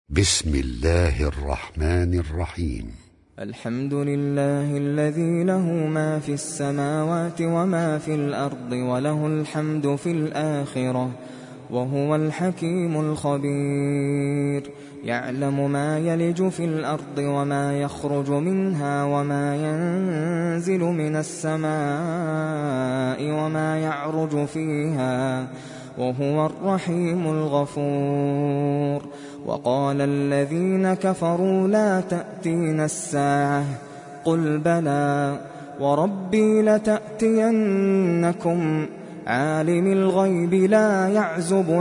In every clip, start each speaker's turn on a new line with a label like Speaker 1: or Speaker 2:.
Speaker 1: بسم الله الرحمن الرحيم.
Speaker 2: الحمد لله الذي له ما في السماوات وما في الأرض وله الحمد في الآخرة وهو الحكيم الخبير. يعلم ما يلج في الأرض وما يخرج منها وما ينزل من السماء وما يعرج فيها وهو الرحيم الغفور. وقال الذين كفروا لا تأتينا الساعة قل بلى وربي لتأتينكم عالم الغيب لا يعزب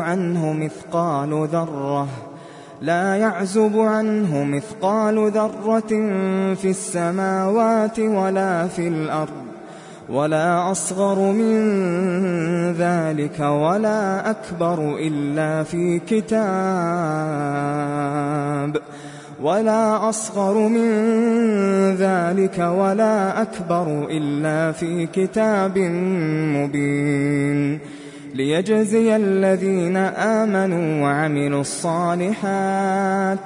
Speaker 2: عنه مثقال ذرة في السماوات ولا في الأرض ولا أصغر من ذلك ولا أكبر إلا في كتاب مبين ليجزي الذين آمنوا وعملوا الصالحات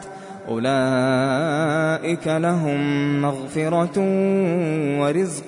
Speaker 2: أولئك لهم مغفرة ورزق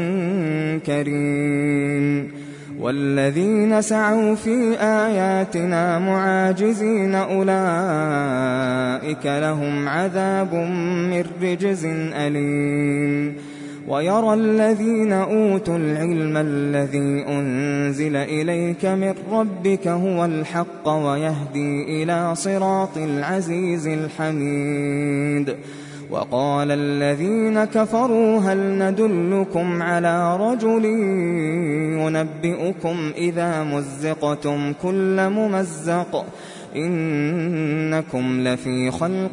Speaker 2: كريم. والذين سعوا في آياتنا معاجزين أولئك لهم عذاب من رجز أليم. ويرى الذين أوتوا العلم الذي أنزل إليك من ربك هو الحق ويهدي إلى صراط العزيز الحميد. وقال الذين كفروا هل ندلكم على رجل ينبئكم إذا مزقتم كل ممزق إنكم لفي خلق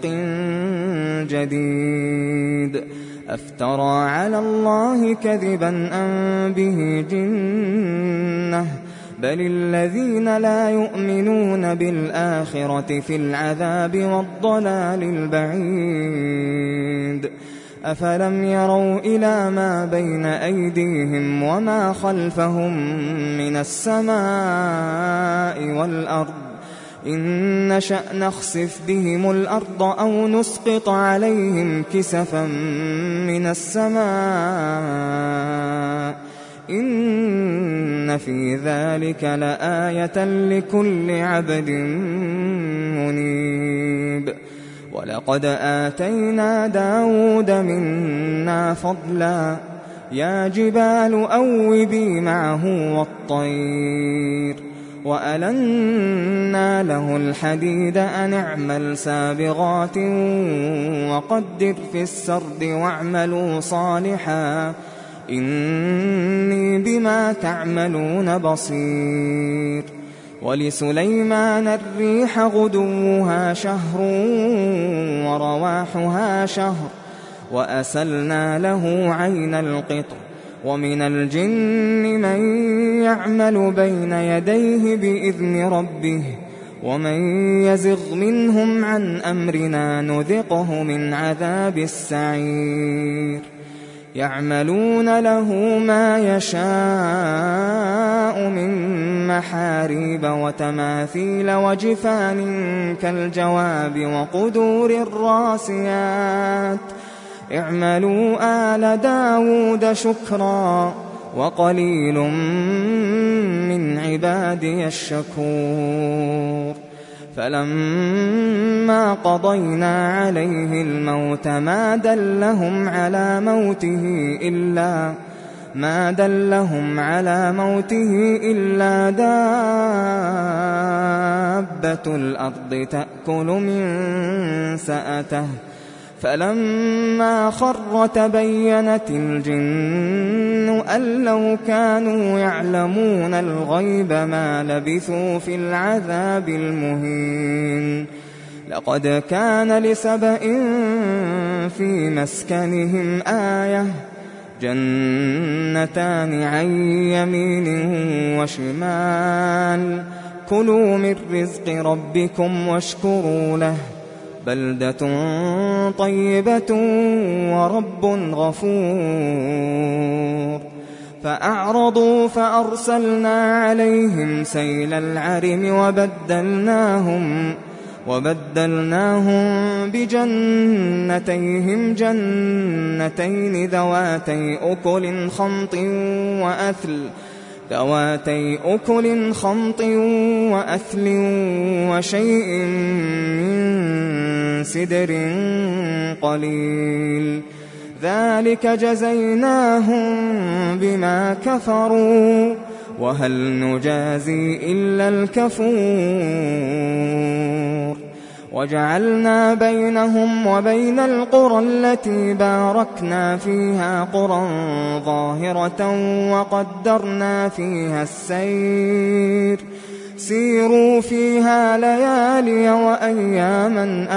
Speaker 2: جديد. أفترى على الله كذبا أم به جنة بل الذين لا يؤمنون بالآخرة في العذاب والضلال البعيد. أفلم يروا إلى ما بين أيديهم وما خلفهم من السماء والأرض إن نشأ نخسف بهم الأرض أو نسقط عليهم كسفا من السماء إن في ذلك لآية لكل عبد منيب. ولقد آتينا داود منا فضلا يا جبال أوبي معه والطير وألنا له الحديد أن اعمل سابغات وقدر في السرد واعملوا صالحا إني بما تعملون بصير. ولسليمان الريح غدوها شهر ورواحها شهر وأسلنا له عين القطر. ومن الجن من يعمل بين يديه بإذن ربه ومن يزغ منهم عن أمرنا نذقه من عذاب السعير. يعملون له ما يشاء من محاريب وتماثيل وجفان كالجواب وقدور الراسيات اعملوا آل داود شكرا وقليل من عبادي الشكور. فلما قضينا عليه الموت ما دلهم على موته إلا دابة الأرض تأكل من سأته فلما خر تبينت الجن أن لو كانوا يعلمون الغيب ما لبثوا في العذاب المهين. لقد كان لسبإ في مسكنهم آية جنتان عن يمين وشمال كلوا من رزق ربكم واشكروا له بلدة طيبة ورب غفور. فأعرضوا فأرسلنا عليهم سيل العرم وبدلناهم بجنتيهم جنتين ذواتي أكل خمط وأثل وشيء من سدر قليل ذلك جزيناهم بما كفروا وهل نجازي إلا الكفور وجعلنا بينهم وبين القرى التي باركنا فيها قرى ظاهرة وقدرنا فيها السير سيروا فيها ليالي وأياما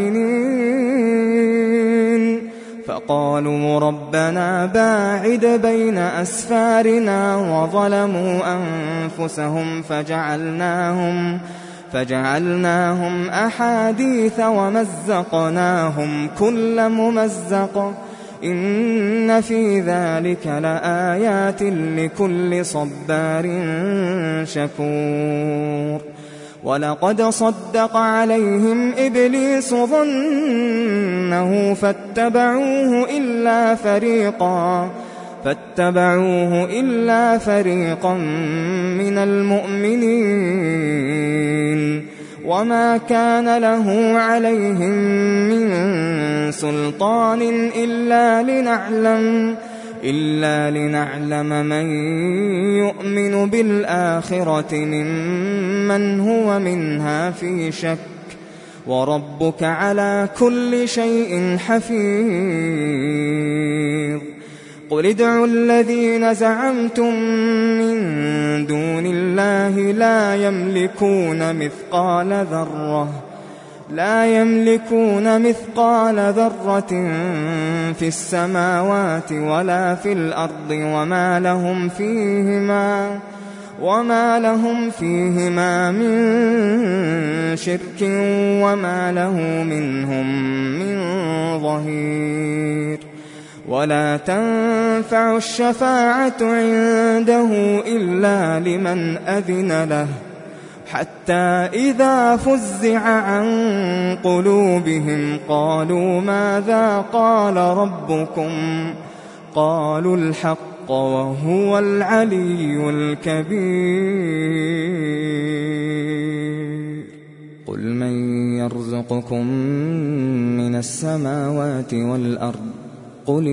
Speaker 2: آمنين فقالوا ربنا باعد بين أسفارنا وظلموا أنفسهم فجعلناهم أحاديث ومزقناهم كل ممزق إن في ذلك لآيات لكل صبار شكور ولقد صدق عليهم إبليس ظنه فاتبعوه إلا فريقا من المؤمنين وما كان له عليهم من سلطان إلا لنعلم من يؤمن بالآخرة ممن هو منها في شك وربك على كل شيء حفيظ قل ادعوا الذين زعمتم من دون الله لا يملكون مثقال ذرة في السماوات ولا في الأرض وما لهم فيهما من شرك وما له منهم من ظهير ولا تنفع الشفاعة عنده إلا لمن أذن له حتى إذا فزع عن قلوبهم قالوا ماذا قال ربكم قالوا الحق وهو العلي الكبير قل من يرزقكم من السماوات والأرض قل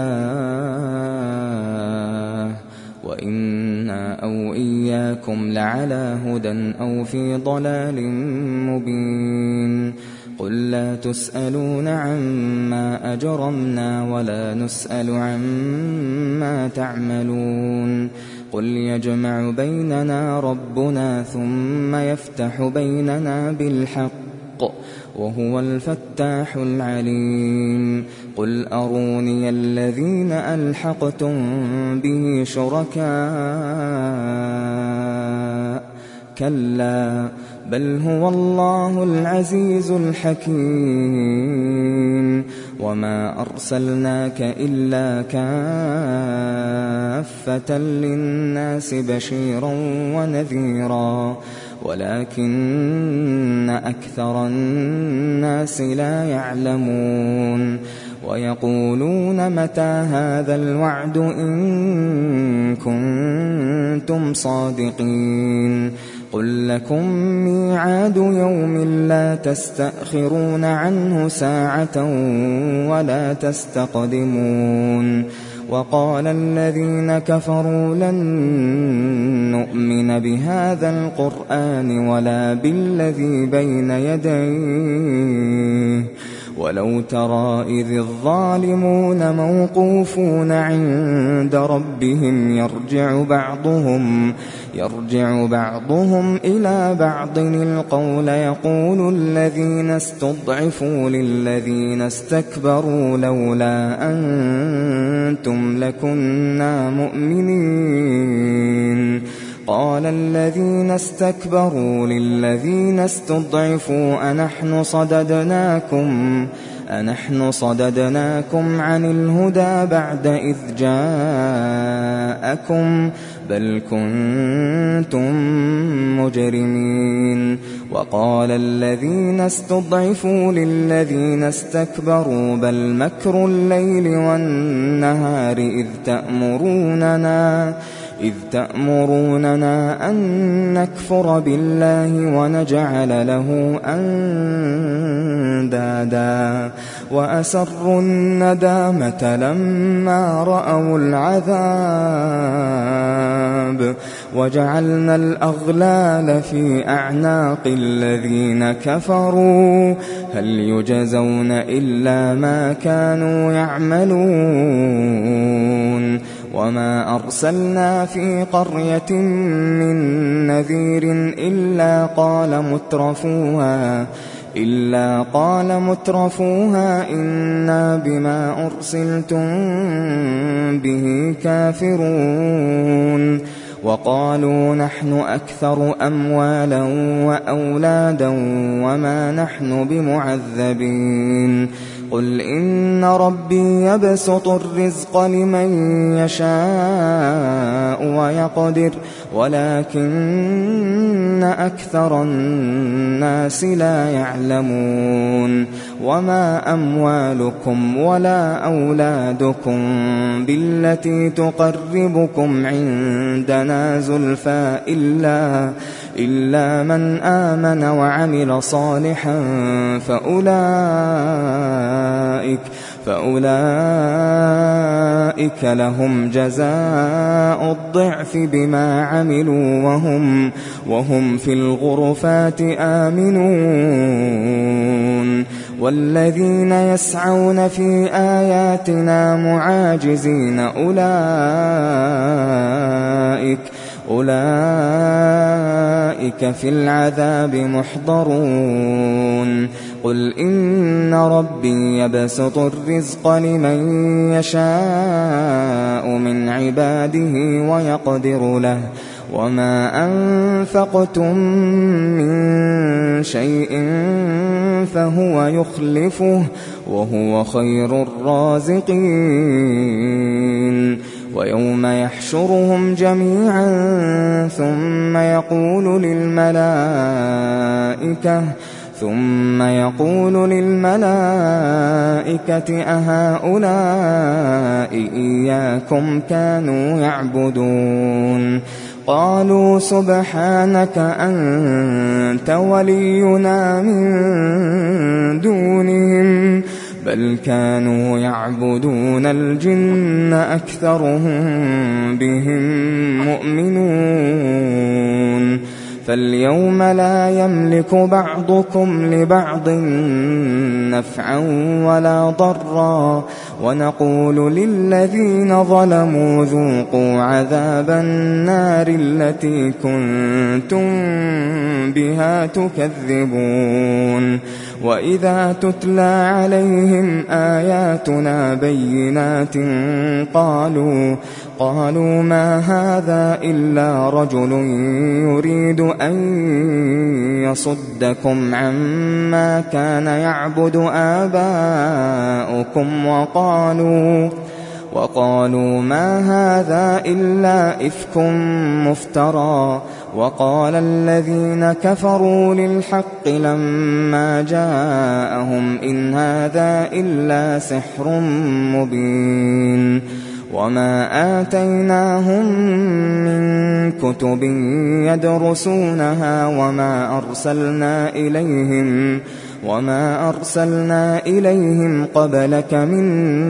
Speaker 2: الله وإنا أو إياكم لعلى هدى أو في ضلال مبين قل لا تسألون عما أجرمنا ولا نسأل عما تعملون قل يجمع بيننا ربنا ثم يفتح بيننا بالحق وهو الفتاح العليم قل أروني الذين ألحقتم به شركاء كلا بل هو الله العزيز الحكيم وما أرسلناك إلا كافة للناس بشيرا ونذيرا ولكن أكثر الناس لا يعلمون ويقولون متى هذا الوعد إن كنتم صادقين قل لكم ميعاد يوم لا تستأخرون عنه ساعة ولا تستقدمون وقال الذين كفروا لن نؤمن بهذا القرآن ولا بالذي بين يديه ولو ترى إذ الظالمون موقوفون عند ربهم يرجع بعضهم إلى بعض القول يقول الذين استضعفوا للذين استكبروا لولا أنتم لكنا مؤمنين قال الذين استكبروا للذين استضعفوا أنحن صددناكم عن الهدى بعد إذ جاءكم بل كنتم مجرمين وقال الذين استضعفوا للذين استكبروا بل مكر الليل والنهار إذ تأمروننا أن نكفر بالله ونجعل له أندادا وأسروا الندامة لما رأوا العذاب وجعلنا الأغلال في أعناق الذين كفروا هل يجزون إلا ما كانوا يعملون وما أرسلنا في قرية من نذير إلا قال مترفوها إنا بما أرسلتم به كافرون وقالوا نحن أكثر أموالا وأولادا وما نحن بمعذبين قل إن ربي يبسط الرزق لمن يشاء ويقدر ولكن أكثر الناس لا يعلمون وما أموالكم ولا أولادكم بالتي تقربكم عندنا زلفى إلا من آمن وعمل صالحا فأولئك لهم جزاء الضعف بما عملوا وهم في الغرفات آمنون والذين يسعون في آياتنا معاجزين أولئك في العذاب محضرون قل إن ربي يبسط الرزق لمن يشاء من عباده ويقدر له وما أنفقتم من شيء فهو يخلفه وهو خير الرازقين ويوم يحشرهم جميعا ثم يقول للملائكة أهؤلاء إياكم كانوا يعبدون قالوا سبحانك أنت ولينا من دونهم بل كانوا يعبدون الجن أكثرهم بهم مؤمنون فاليوم لا يملك بعضكم لبعض نفعا ولا ضرا ونقول للذين ظلموا ذوقوا عذاب النار التي كنتم بها تكذبون وإذا تتلى عليهم آياتنا بينات قالوا ما هذا إلا رجل يريد أن يصدكم عما كان يعبد آباؤكم وقالوا ما هذا إلا إفك مفترى وقال الذين كفروا للحق لما جاءهم إن هذا إلا سحر مبين وما آتيناهم من كتب يدرسونها وما أرسلنا إليهم قبلك من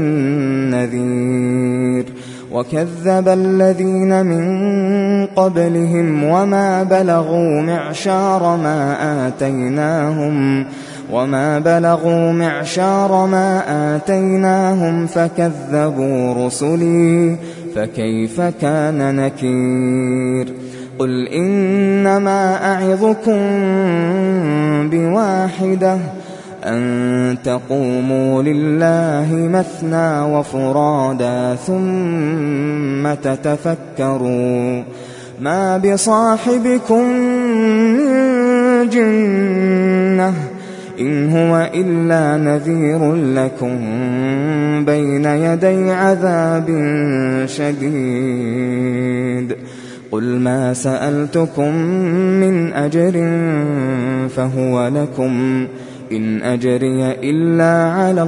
Speaker 2: نذير وكذب الذين من قبلهم وما بلغوا معشار ما آتيناهم فكذبوا رسلي فكيف كان نكير قل إنما أعظكم بواحدة أن تقوموا لله مثنى وفرادا ثم تتفكروا ما بصاحبكم من جنة إن هو إلا نذير لكم بين يدي عذاب شديد قل ما سألتكم من أجر فهو لكم إن أجري إلا على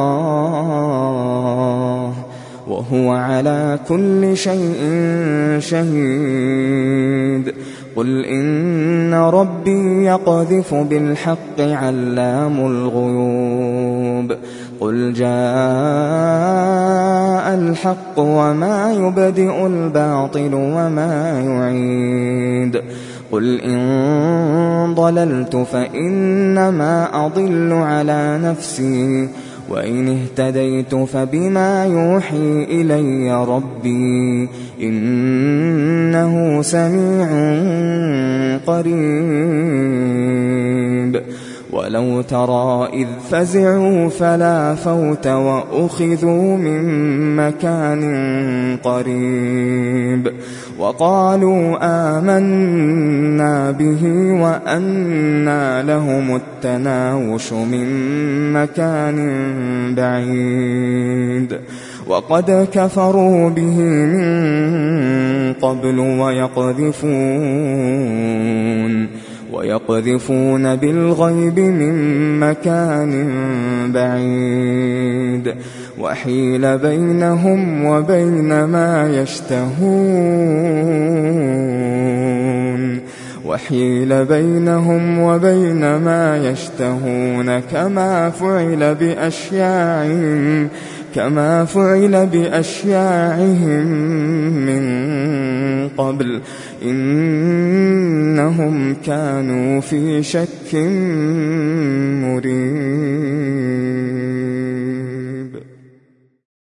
Speaker 2: الله وهو على كل شيء شهيد قل إن ربي يقذف بالحق علام الغيوب قل جاء الحق وما يبدئ الباطل وما يعيد قل إن ضللت فإنما أضل على نفسي وإن اهتديت فبما يوحي إلي ربي إنه سميع قريب ولو ترى إذ فزعوا فلا فوت وأخذوا من مكان قريب وقالوا آمنا به وأنى لهم التناوش من مكان بعيد وقد كفروا به من قبل ويقذفون بالغيب من مكان بعيد وحيل بينهم وبين ما يشتهون كما فعل بأشياعهم من قبل إنهم كانوا في شك مريب.